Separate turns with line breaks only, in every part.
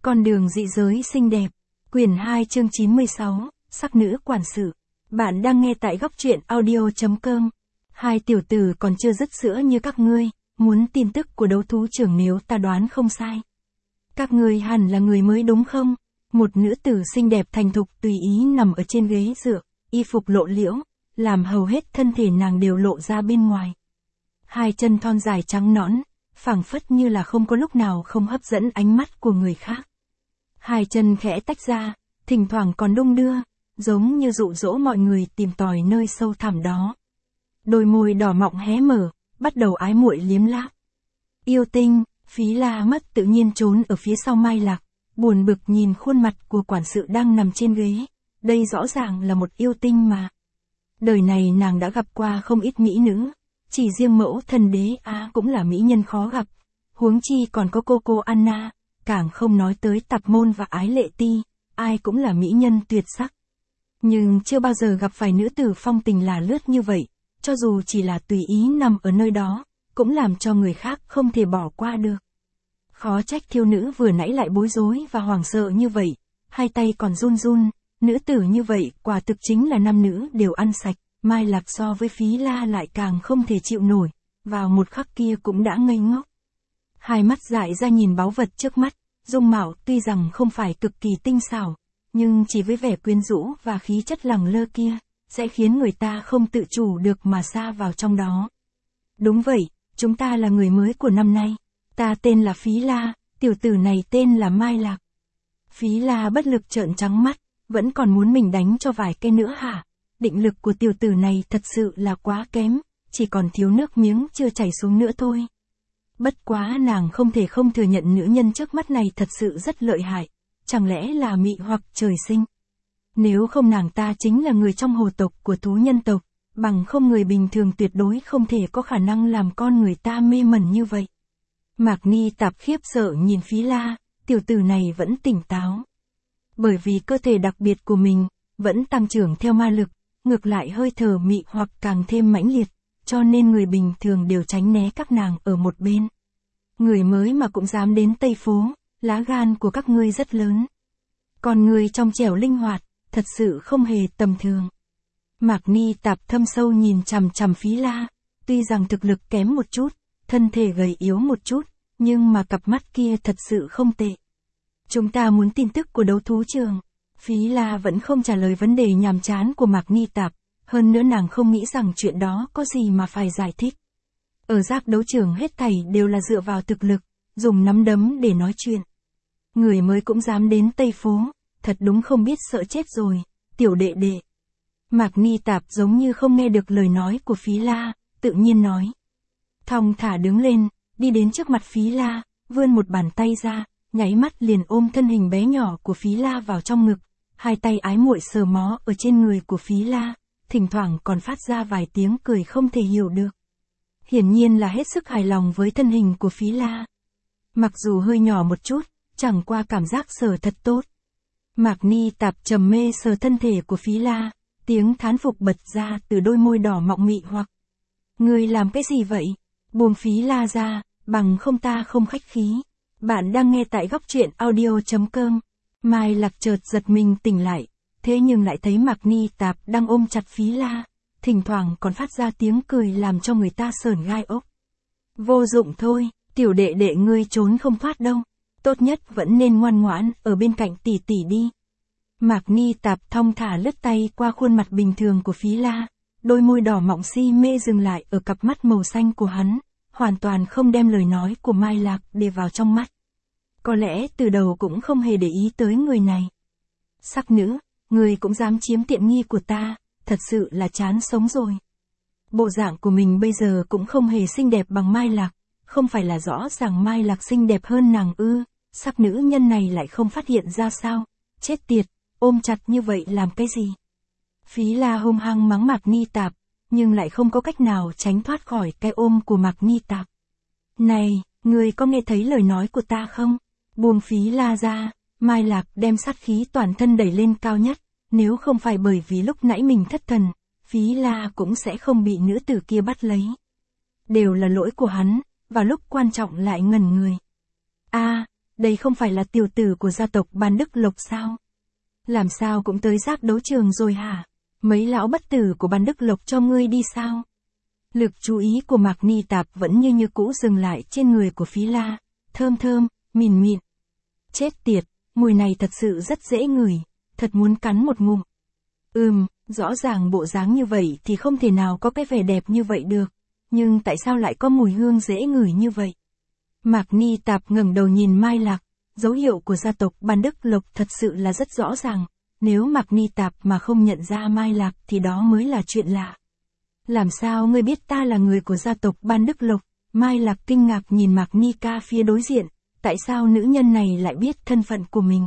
Con đường dị giới xinh đẹp. Quyển 2 chương 96, sắc nữ quản sự. Bạn đang nghe tại góc truyện audio.com. Hai tiểu tử còn chưa dứt sữa như các ngươi, muốn tin tức của đấu thú trưởng nếu ta đoán không sai. Các ngươi hẳn là người mới đúng không? Một nữ tử xinh đẹp thành thục tùy ý nằm ở trên ghế dựa, y phục lộ liễu, làm hầu hết thân thể nàng đều lộ ra bên ngoài. Hai chân thon dài trắng nõn, phảng phất như là không có lúc nào không hấp dẫn ánh mắt của người khác. Hai chân khẽ tách ra, thỉnh thoảng còn đung đưa, giống như dụ dỗ mọi người tìm tòi nơi sâu thẳm đó. Đôi môi đỏ mọng hé mở, bắt đầu ái muội liếm láp. Yêu tinh, Phí La mất tự nhiên trốn ở phía sau Mai Lạc, buồn bực nhìn khuôn mặt của quản sự đang nằm trên ghế. Đây rõ ràng là một yêu tinh mà. Đời này nàng đã gặp qua không ít mỹ nữ, chỉ riêng mẫu thần đế cũng là mỹ nhân khó gặp, huống chi còn có cô Anna, càng không nói tới Tạp Môn và Ái Lệ Ti, ai cũng là mỹ nhân tuyệt sắc. Nhưng chưa bao giờ gặp phải nữ tử phong tình là lướt như vậy, cho dù chỉ là tùy ý nằm ở nơi đó, cũng làm cho người khác không thể bỏ qua được. Khó trách thiêu nữ vừa nãy lại bối rối và hoảng sợ như vậy, hai tay còn run run, nữ tử như vậy quả thực chính là nam nữ đều ăn sạch. Mai Lạc so với Phí La lại càng không thể chịu nổi, vào một khắc kia cũng đã ngây ngốc. Hai mắt dại ra nhìn báu vật trước mắt, dung mạo tuy rằng không phải cực kỳ tinh xảo, nhưng chỉ với vẻ quyến rũ và khí chất lẳng lơ kia, sẽ khiến người ta không tự chủ được mà sa vào trong đó. Đúng vậy, chúng ta là người mới của năm nay. Ta tên là Phí La, tiểu tử này tên là Mai Lạc. Phí La bất lực trợn trắng mắt, vẫn còn muốn mình đánh cho vài cây nữa hả? Định lực của tiểu tử này thật sự là quá kém, chỉ còn thiếu nước miếng chưa chảy xuống nữa thôi. Bất quá nàng không thể không thừa nhận nữ nhân trước mắt này thật sự rất lợi hại, chẳng lẽ là mị hoặc trời sinh. Nếu không nàng ta chính là người trong hồ tộc của thú nhân tộc, bằng không người bình thường tuyệt đối không thể có khả năng làm con người ta mê mẩn như vậy. Mạc Ni Tạp khiếp sợ nhìn Phí La, tiểu tử này vẫn tỉnh táo. Bởi vì cơ thể đặc biệt của mình, vẫn tăng trưởng theo ma lực, ngược lại hơi thở mị hoặc càng thêm mãnh liệt, cho nên người bình thường đều tránh né các nàng ở một bên. Người mới mà cũng dám đến Tây Phố, lá gan của các ngươi rất lớn. Còn người trong trẻo linh hoạt, thật sự không hề tầm thường. Mạc Ni Tạp thâm sâu nhìn chằm chằm Phí La, tuy rằng thực lực kém một chút, thân thể gầy yếu một chút, nhưng mà cặp mắt kia thật sự không tệ. Chúng ta muốn tin tức của đấu thú trường. Phí La vẫn không trả lời vấn đề nhàm chán của Mạc Ni Tạp, hơn nữa nàng không nghĩ rằng chuyện đó có gì mà phải giải thích. Ở giác đấu trường hết thảy đều là dựa vào thực lực, dùng nắm đấm để nói chuyện. Người mới cũng dám đến Tây Phố, thật đúng không biết sợ chết rồi, tiểu đệ đệ. Mạc Ni Tạp giống như không nghe được lời nói của Phí La, tự nhiên nói. Thong thả đứng lên, đi đến trước mặt Phí La, vươn một bàn tay ra, nháy mắt liền ôm thân hình bé nhỏ của Phí La vào trong ngực, hai tay ái muội sờ mó ở trên người của Phí La, thỉnh thoảng còn phát ra vài tiếng cười không thể hiểu được. Hiển nhiên là hết sức hài lòng với thân hình của Phí La. Mặc dù hơi nhỏ một chút, chẳng qua cảm giác sờ thật tốt. Mạc Ni Tạp trầm mê sờ thân thể của Phí La, tiếng thán phục bật ra từ đôi môi đỏ mọng mị hoặc. Ngươi làm cái gì vậy? Buông Phí La ra, bằng không ta không khách khí. Bạn đang nghe tại góc truyện audio.com. Mai Lạc chợt giật mình tỉnh lại, thế nhưng lại thấy Mạc Ni Tạp đang ôm chặt Phí La, thỉnh thoảng còn phát ra tiếng cười làm cho người ta sởn gai ốc. Vô dụng thôi, tiểu đệ đệ ngươi trốn không thoát đâu, tốt nhất vẫn nên ngoan ngoãn ở bên cạnh tỷ tỷ đi. Mạc Ni Tạp thong thả lướt tay qua khuôn mặt bình thường của Phí La, đôi môi đỏ mọng si mê dừng lại ở cặp mắt màu xanh của hắn, hoàn toàn không đem lời nói của Mai Lạc để vào trong mắt. Có lẽ từ đầu cũng không hề để ý tới người này. Sắc nữ, người cũng dám chiếm tiện nghi của ta, thật sự là chán sống rồi. Bộ dạng của mình bây giờ cũng không hề xinh đẹp bằng Mai Lạc, không phải là rõ ràng Mai Lạc xinh đẹp hơn nàng ư, sắc nữ nhân này lại không phát hiện ra sao, chết tiệt, ôm chặt như vậy làm cái gì. Phí La hung hăng mắng Mạc Ni Tạp, nhưng lại không có cách nào tránh thoát khỏi cái ôm của Mạc Ni Tạp. Này, người có nghe thấy lời nói của ta không? Buông Phí La ra, Mai Lạc đem sát khí toàn thân đẩy lên cao nhất, nếu không phải bởi vì lúc nãy mình thất thần, Phí La cũng sẽ không bị nữ tử kia bắt lấy. Đều là lỗi của hắn, vào lúc quan trọng lại ngẩn người. đây không phải là tiểu tử của gia tộc Ban Đức Lộc sao? Làm sao cũng tới giác đấu trường rồi hả? Mấy lão bất tử của Ban Đức Lộc cho ngươi đi sao? Lực chú ý của Mạc Ni Tạp vẫn như cũ dừng lại trên người của Phí La, thơm thơm, mìn mịn. Chết tiệt, mùi này thật sự rất dễ ngửi, thật muốn cắn một ngụm. Rõ ràng bộ dáng như vậy thì không thể nào có cái vẻ đẹp như vậy được, nhưng tại sao lại có mùi hương dễ ngửi như vậy? Mạc Ni Tạp ngẩng đầu nhìn Mai Lạc, dấu hiệu của gia tộc Ban Đức Lộc thật sự là rất rõ ràng, nếu Mạc Ni Tạp mà không nhận ra Mai Lạc thì đó mới là chuyện lạ. Làm sao ngươi biết ta là người của gia tộc Ban Đức Lộc? Mai Lạc kinh ngạc nhìn Mạc Ni Ca phía đối diện, tại sao nữ nhân này lại biết thân phận của mình?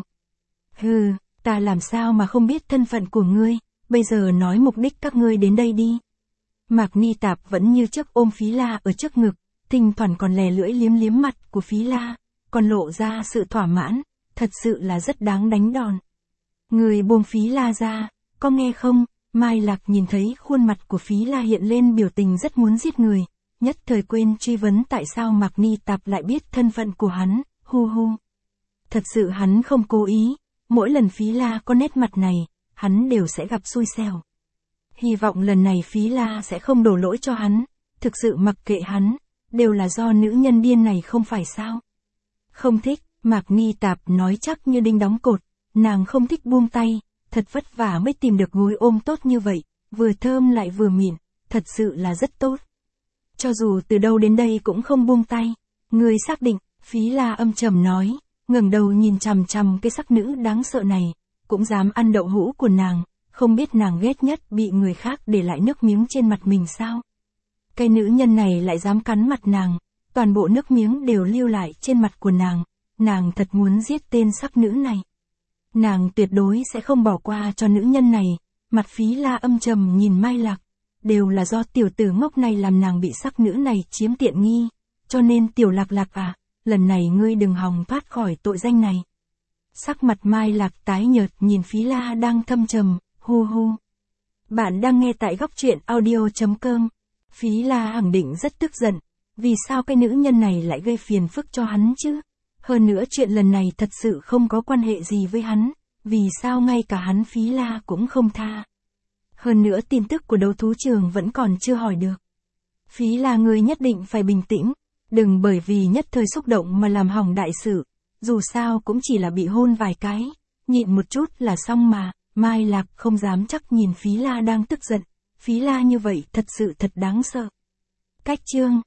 Ta làm sao mà không biết thân phận của ngươi, bây giờ nói mục đích các ngươi đến đây đi. Mạc Ni Tạp vẫn như trước ôm Phí La ở trước ngực, thỉnh thoảng còn lè lưỡi liếm liếm mặt của Phí La, còn lộ ra sự thỏa mãn, thật sự là rất đáng đánh đòn. Người buông Phí La ra, có nghe không? Mai Lạc nhìn thấy khuôn mặt của Phí La hiện lên biểu tình rất muốn giết người, nhất thời quên truy vấn tại sao Mạc Ni Tạp lại biết thân phận của hắn, Thật sự hắn không cố ý, mỗi lần Phí La có nét mặt này, hắn đều sẽ gặp xui xẻo. Hy vọng lần này Phí La sẽ không đổ lỗi cho hắn, thực sự mặc kệ hắn, đều là do nữ nhân điên này không phải sao? Không thích, Mạc Ni Tạp nói chắc như đinh đóng cột, nàng không thích buông tay, thật vất vả mới tìm được gối ôm tốt như vậy, vừa thơm lại vừa mịn, thật sự là rất tốt. Cho dù từ đâu đến đây cũng không buông tay, ngươi xác định, Phí La âm trầm nói, ngẩng đầu nhìn chằm chằm cái sắc nữ đáng sợ này, cũng dám ăn đậu hũ của nàng, không biết nàng ghét nhất bị người khác để lại nước miếng trên mặt mình sao? Cái nữ nhân này lại dám cắn mặt nàng, toàn bộ nước miếng đều lưu lại trên mặt của nàng thật muốn giết tên sắc nữ này. Nàng tuyệt đối sẽ không bỏ qua cho nữ nhân này, mặt Phí La âm trầm nhìn Mai Lạc, đều là do tiểu tử ngốc này làm nàng bị sắc nữ này chiếm tiện nghi, cho nên tiểu Lạc Lạc à, lần này ngươi đừng hòng thoát khỏi tội danh này. Sắc mặt Mai Lạc tái nhợt nhìn Phí La đang thâm trầm, Bạn đang nghe tại góc truyện audio.com. Phí La khẳng định rất tức giận, vì sao cái nữ nhân này lại gây phiền phức cho hắn chứ? Hơn nữa chuyện lần này thật sự không có quan hệ gì với hắn, vì sao ngay cả hắn Phí La cũng không tha? Hơn nữa tin tức của đấu thú trường vẫn còn chưa hỏi được. Phí La ngươi nhất định phải bình tĩnh, đừng bởi vì nhất thời xúc động mà làm hỏng đại sự, dù sao cũng chỉ là bị hôn vài cái, nhịn một chút là xong mà. Mai Lạc không dám chắc nhìn Phí La đang tức giận, Phí La như vậy thật sự thật đáng sợ. Cách chương